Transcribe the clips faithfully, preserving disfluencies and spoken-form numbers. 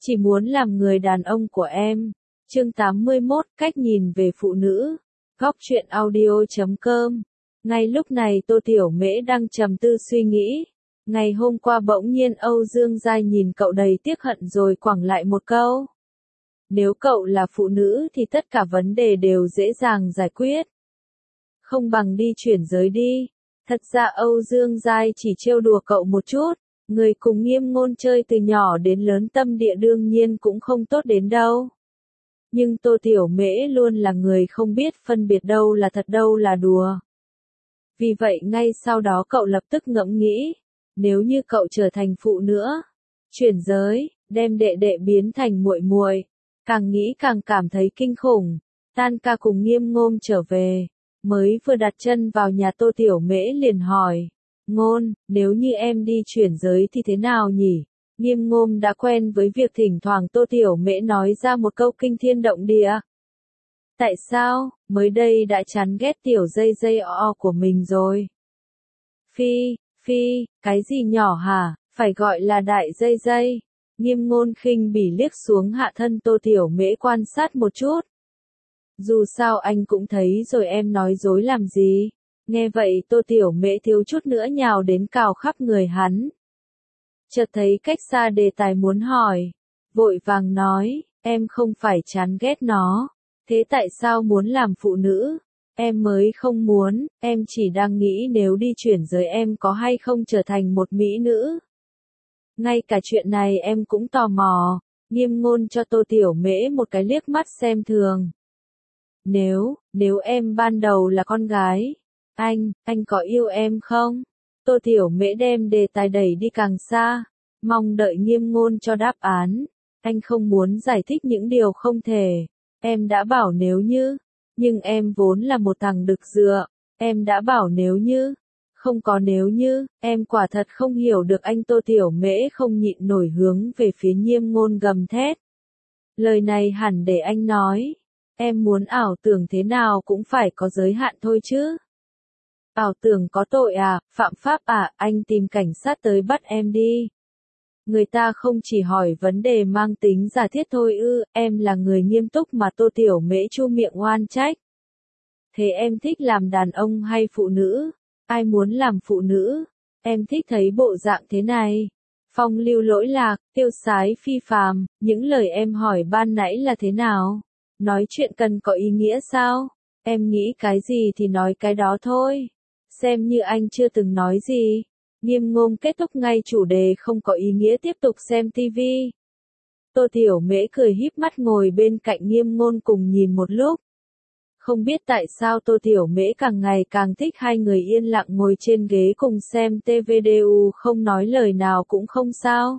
Chỉ muốn làm người đàn ông của em. Chương tám mươi mốt, cách nhìn về phụ nữ. Góc truyện audio chấm com. Ngay lúc này Tô Tiểu Mễ đang trầm tư suy nghĩ. Ngày hôm qua bỗng nhiên Âu Dương Giai nhìn cậu đầy tiếc hận rồi quẳng lại một câu. Nếu cậu là phụ nữ thì tất cả vấn đề đều dễ dàng giải quyết. Không bằng đi chuyển giới đi. Thật ra Âu Dương Giai chỉ trêu đùa cậu một chút. Người cùng Nghiêm Ngôn chơi từ nhỏ đến lớn tâm địa đương nhiên cũng không tốt đến đâu. Nhưng Tô Tiểu Mễ luôn là người không biết phân biệt đâu là thật đâu là đùa. Vì vậy ngay sau đó cậu lập tức ngẫm nghĩ, nếu như cậu trở thành phụ nữa, chuyển giới, đem đệ đệ biến thành muội muội, càng nghĩ càng cảm thấy kinh khủng. Tan ca cùng Nghiêm Ngôn trở về, mới vừa đặt chân vào nhà Tô Tiểu Mễ liền hỏi, Ngôn, nếu như em đi chuyển giới thì thế nào nhỉ? Nghiêm Ngôn đã quen với việc thỉnh thoảng Tô Tiểu Mễ nói ra một câu kinh thiên động địa. Tại sao, mới đây đã chán ghét tiểu dây dây o của mình rồi. Phi, Phi, cái gì nhỏ hả, phải gọi là đại dây dây. Nghiêm Ngôn khinh bỉ liếc xuống hạ thân Tô Tiểu Mễ quan sát một chút. Dù sao anh cũng thấy rồi em nói dối làm gì. Nghe vậy Tô Tiểu Mễ thiếu chút nữa nhào đến cào khắp người hắn. Chợt thấy cách xa đề tài muốn hỏi. Vội vàng nói, em không phải chán ghét nó. Thế tại sao muốn làm phụ nữ? Em mới không muốn, em chỉ đang nghĩ nếu đi chuyển giới em có hay không trở thành một mỹ nữ. Ngay cả chuyện này em cũng tò mò. Nghiêm Ngôn cho Tô Tiểu Mễ một cái liếc mắt xem thường. Nếu, nếu em ban đầu là con gái, anh, anh có yêu em không? Tô Tiểu Mễ đem đề tài đẩy đi càng xa, mong đợi Nghiêm Ngôn cho đáp án. Anh không muốn giải thích những điều không thể. Em đã bảo nếu như, nhưng em vốn là một thằng đực dựa. Em đã bảo nếu như, không có nếu như, em quả thật không hiểu được anh. Tô Tiểu Mễ không nhịn nổi hướng về phía Nghiêm Ngôn gầm thét. Lời này hẳn để anh nói. Em muốn ảo tưởng thế nào cũng phải có giới hạn thôi chứ. Ảo tưởng có tội à, phạm pháp à, anh tìm cảnh sát tới bắt em đi. Người ta không chỉ hỏi vấn đề mang tính giả thiết thôi ư, em là người nghiêm túc mà. Tô Tiểu Mễ chu miệng oan trách. Thế em thích làm đàn ông hay phụ nữ? Ai muốn làm phụ nữ? Em thích thấy bộ dạng thế này. Phong lưu lỗi lạc, tiêu sái phi phàm, những lời em hỏi ban nãy là thế nào? Nói chuyện cần có ý nghĩa sao? Em nghĩ cái gì thì nói cái đó thôi. Xem như anh chưa từng nói gì. Nghiêm Ngôn kết thúc ngay chủ đề không có ý nghĩa tiếp tục xem tivi. Tô Tiểu Mễ cười híp mắt ngồi bên cạnh Nghiêm Ngôn cùng nhìn một lúc. Không biết tại sao Tô Tiểu Mễ càng ngày càng thích hai người yên lặng ngồi trên ghế cùng xem tivi không nói lời nào cũng không sao.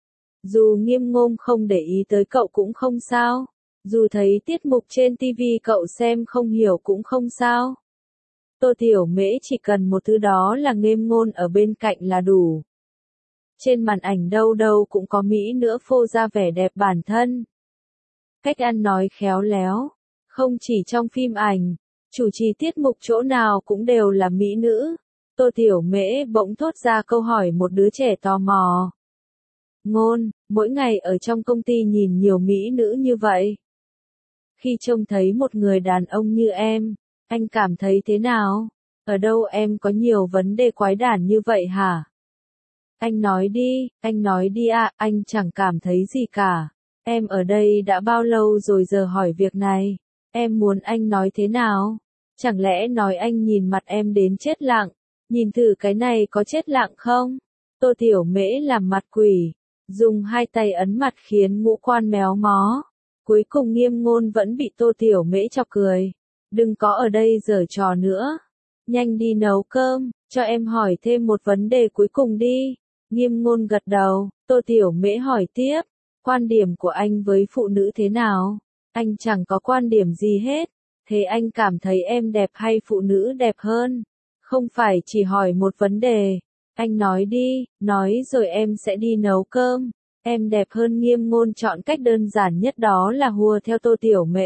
Dù Nghiêm Ngôn không để ý tới cậu cũng không sao. Dù thấy tiết mục trên tivi cậu xem không hiểu cũng không sao. Tô Tiểu Mễ chỉ cần một thứ đó là Nghiêm Ngôn ở bên cạnh là đủ. Trên màn ảnh đâu đâu cũng có mỹ nữa phô ra vẻ đẹp bản thân. Cách ăn nói khéo léo. Không chỉ trong phim ảnh, chủ trì tiết mục chỗ nào cũng đều là mỹ nữ. Tô Tiểu Mễ bỗng thốt ra câu hỏi một đứa trẻ tò mò. Ngôn, mỗi ngày ở trong công ty nhìn nhiều mỹ nữ như vậy. Khi trông thấy một người đàn ông như em, anh cảm thấy thế nào? Ở đâu em có nhiều vấn đề quái đản như vậy hả? Anh nói đi, anh nói đi ạ, à, anh chẳng cảm thấy gì cả. Em ở đây đã bao lâu rồi giờ hỏi việc này? Em muốn anh nói thế nào? Chẳng lẽ nói anh nhìn mặt em đến chết lặng? Nhìn thử cái này có chết lặng không? Tô Tiểu Mễ làm mặt quỷ, dùng hai tay ấn mặt khiến ngũ quan méo mó. Cuối cùng Nghiêm Ngôn vẫn bị Tô Tiểu Mễ chọc cười. Đừng có ở đây giở trò nữa. Nhanh đi nấu cơm, cho em hỏi thêm một vấn đề cuối cùng đi. Nghiêm Ngôn gật đầu, Tô Tiểu Mễ hỏi tiếp. Quan điểm của anh với phụ nữ thế nào? Anh chẳng có quan điểm gì hết. Thế anh cảm thấy em đẹp hay phụ nữ đẹp hơn? Không phải chỉ hỏi một vấn đề. Anh nói đi, nói rồi em sẽ đi nấu cơm. Em đẹp hơn. Nghiêm Ngôn chọn cách đơn giản nhất đó là hùa theo Tô Tiểu Mễ.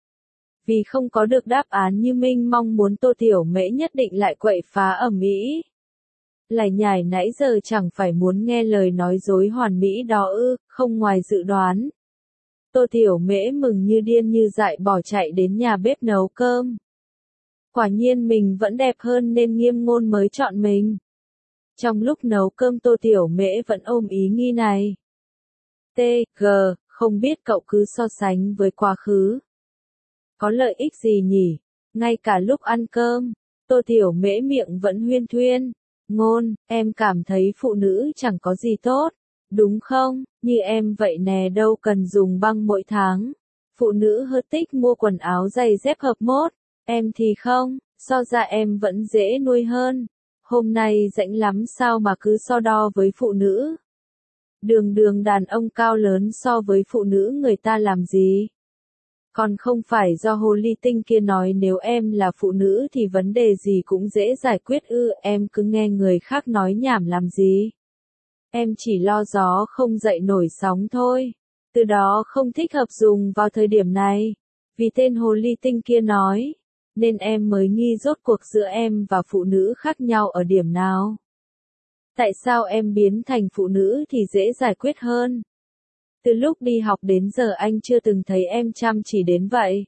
Vì không có được đáp án như Minh mong muốn Tô Tiểu Mễ nhất định lại quậy phá ầm ĩ. Lải nhải nãy giờ chẳng phải muốn nghe lời nói dối hoàn mỹ đó ư, không ngoài dự đoán. Tô Tiểu Mễ mừng như điên như dại bỏ chạy đến nhà bếp nấu cơm. Quả nhiên mình vẫn đẹp hơn nên Nghiêm Ngôn mới chọn mình. Trong lúc nấu cơm Tô Tiểu Mễ vẫn ôm ý nghi này. T, G, không biết cậu cứ so sánh với quá khứ. Có lợi ích gì nhỉ? Ngay cả lúc ăn cơm, Tô Tiểu Mễ miệng vẫn huyên thuyên. Ngôn, em cảm thấy phụ nữ chẳng có gì tốt, đúng không? Như em vậy nè đâu cần dùng băng mỗi tháng. Phụ nữ hơi thích mua quần áo giày dép hợp mốt, em thì không, so ra em vẫn dễ nuôi hơn. Hôm nay rảnh lắm sao mà cứ so đo với phụ nữ. Đường đường đàn ông cao lớn so với phụ nữ người ta làm gì? Còn không phải do hồ ly tinh kia nói nếu em là phụ nữ thì vấn đề gì cũng dễ giải quyết ư, em cứ nghe người khác nói nhảm làm gì. Em chỉ lo gió không dậy nổi sóng thôi. Từ đó không thích hợp dùng vào thời điểm này. Vì tên hồ ly tinh kia nói, nên em mới nghi rốt cuộc giữa em và phụ nữ khác nhau ở điểm nào. Tại sao em biến thành phụ nữ thì dễ giải quyết hơn? Từ lúc đi học đến giờ anh chưa từng thấy em chăm chỉ đến vậy.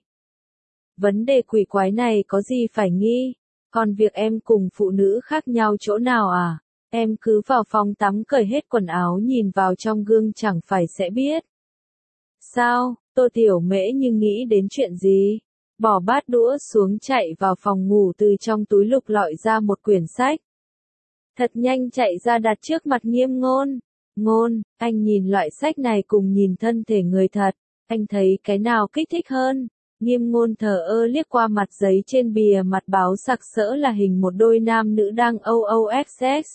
Vấn đề quỷ quái này có gì phải nghi, còn việc em cùng phụ nữ khác nhau chỗ nào à? Em cứ vào phòng tắm cởi hết quần áo nhìn vào trong gương chẳng phải sẽ biết. Sao, Tô Tiểu Mễ như nghĩ đến chuyện gì? Bỏ bát đũa xuống chạy vào phòng ngủ từ trong túi lục lọi ra một quyển sách. Thật nhanh chạy ra đặt trước mặt Nghiêm Ngôn. Ngôn, anh nhìn loại sách này cùng nhìn thân thể người thật, anh thấy cái nào kích thích hơn? Nghiêm Ngôn thờ ơ liếc qua mặt giấy trên bìa mặt báo sặc sỡ là hình một đôi nam nữ đang o o x x.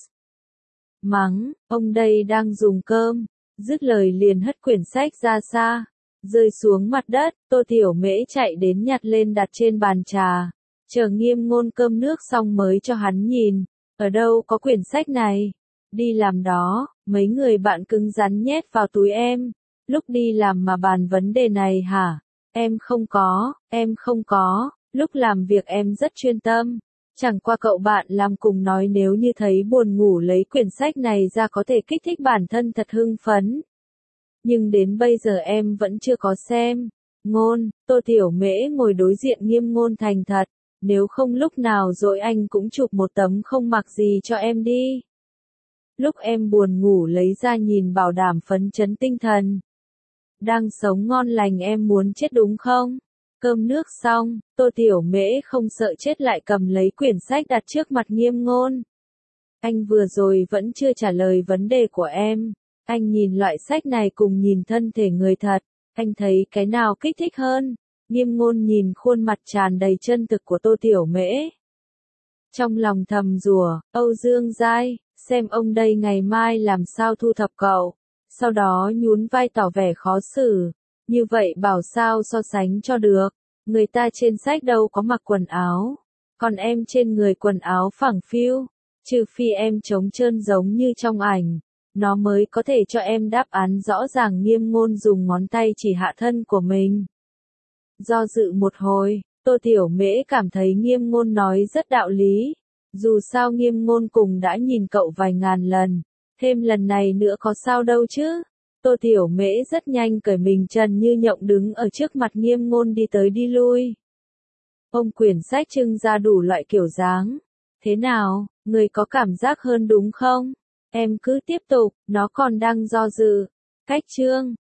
Mắng, ông đây đang dùng cơm, dứt lời liền hất quyển sách ra xa, rơi xuống mặt đất. Tô Tiểu Mễ chạy đến nhặt lên đặt trên bàn trà, chờ Nghiêm Ngôn cơm nước xong mới cho hắn nhìn. Ở đâu có quyển sách này? Đi làm đó, mấy người bạn cứng rắn nhét vào túi em. Lúc đi làm mà bàn vấn đề này hả? Em không có, em không có, lúc làm việc em rất chuyên tâm. Chẳng qua cậu bạn làm cùng nói nếu như thấy buồn ngủ lấy quyển sách này ra có thể kích thích bản thân thật hưng phấn. Nhưng đến bây giờ em vẫn chưa có xem. Ngôn, Tô Tiểu Mễ ngồi đối diện Nghiêm Ngôn thành thật. Nếu không lúc nào rồi anh cũng chụp một tấm không mặc gì cho em đi. Lúc em buồn ngủ lấy ra nhìn bảo đảm phấn chấn tinh thần. Đang sống ngon lành em muốn chết đúng không? Cơm nước xong, Tô Tiểu Mễ không sợ chết lại cầm lấy quyển sách đặt trước mặt Nghiêm Ngôn. Anh vừa rồi vẫn chưa trả lời vấn đề của em. Anh nhìn loại sách này cùng nhìn thân thể người thật, anh thấy cái nào kích thích hơn? Nghiêm Ngôn nhìn khuôn mặt tràn đầy chân thực của Tô Tiểu Mễ. Trong lòng thầm rủa, Âu Dương Giai, xem ông đây ngày mai làm sao thu thập cậu. Sau đó nhún vai tỏ vẻ khó xử. Như vậy bảo sao so sánh cho được. Người ta trên sách đâu có mặc quần áo. Còn em trên người quần áo phẳng phiu. Trừ phi em trống trơn giống như trong ảnh. Nó mới có thể cho em đáp án rõ ràng. Nghiêm Ngôn dùng ngón tay chỉ hạ thân của mình. Do dự một hồi, Tô Tiểu Mễ cảm thấy Nghiêm Ngôn nói rất đạo lý. Dù sao Nghiêm Ngôn cùng đã nhìn cậu vài ngàn lần, thêm lần này nữa có sao đâu chứ. Tô Tiểu Mễ rất nhanh cởi mình trần như nhộng đứng ở trước mặt Nghiêm Ngôn đi tới đi lui. Ông quyển sách trưng ra đủ loại kiểu dáng. Thế nào, người có cảm giác hơn đúng không? Em cứ tiếp tục, nó còn đang do dự. Cách chương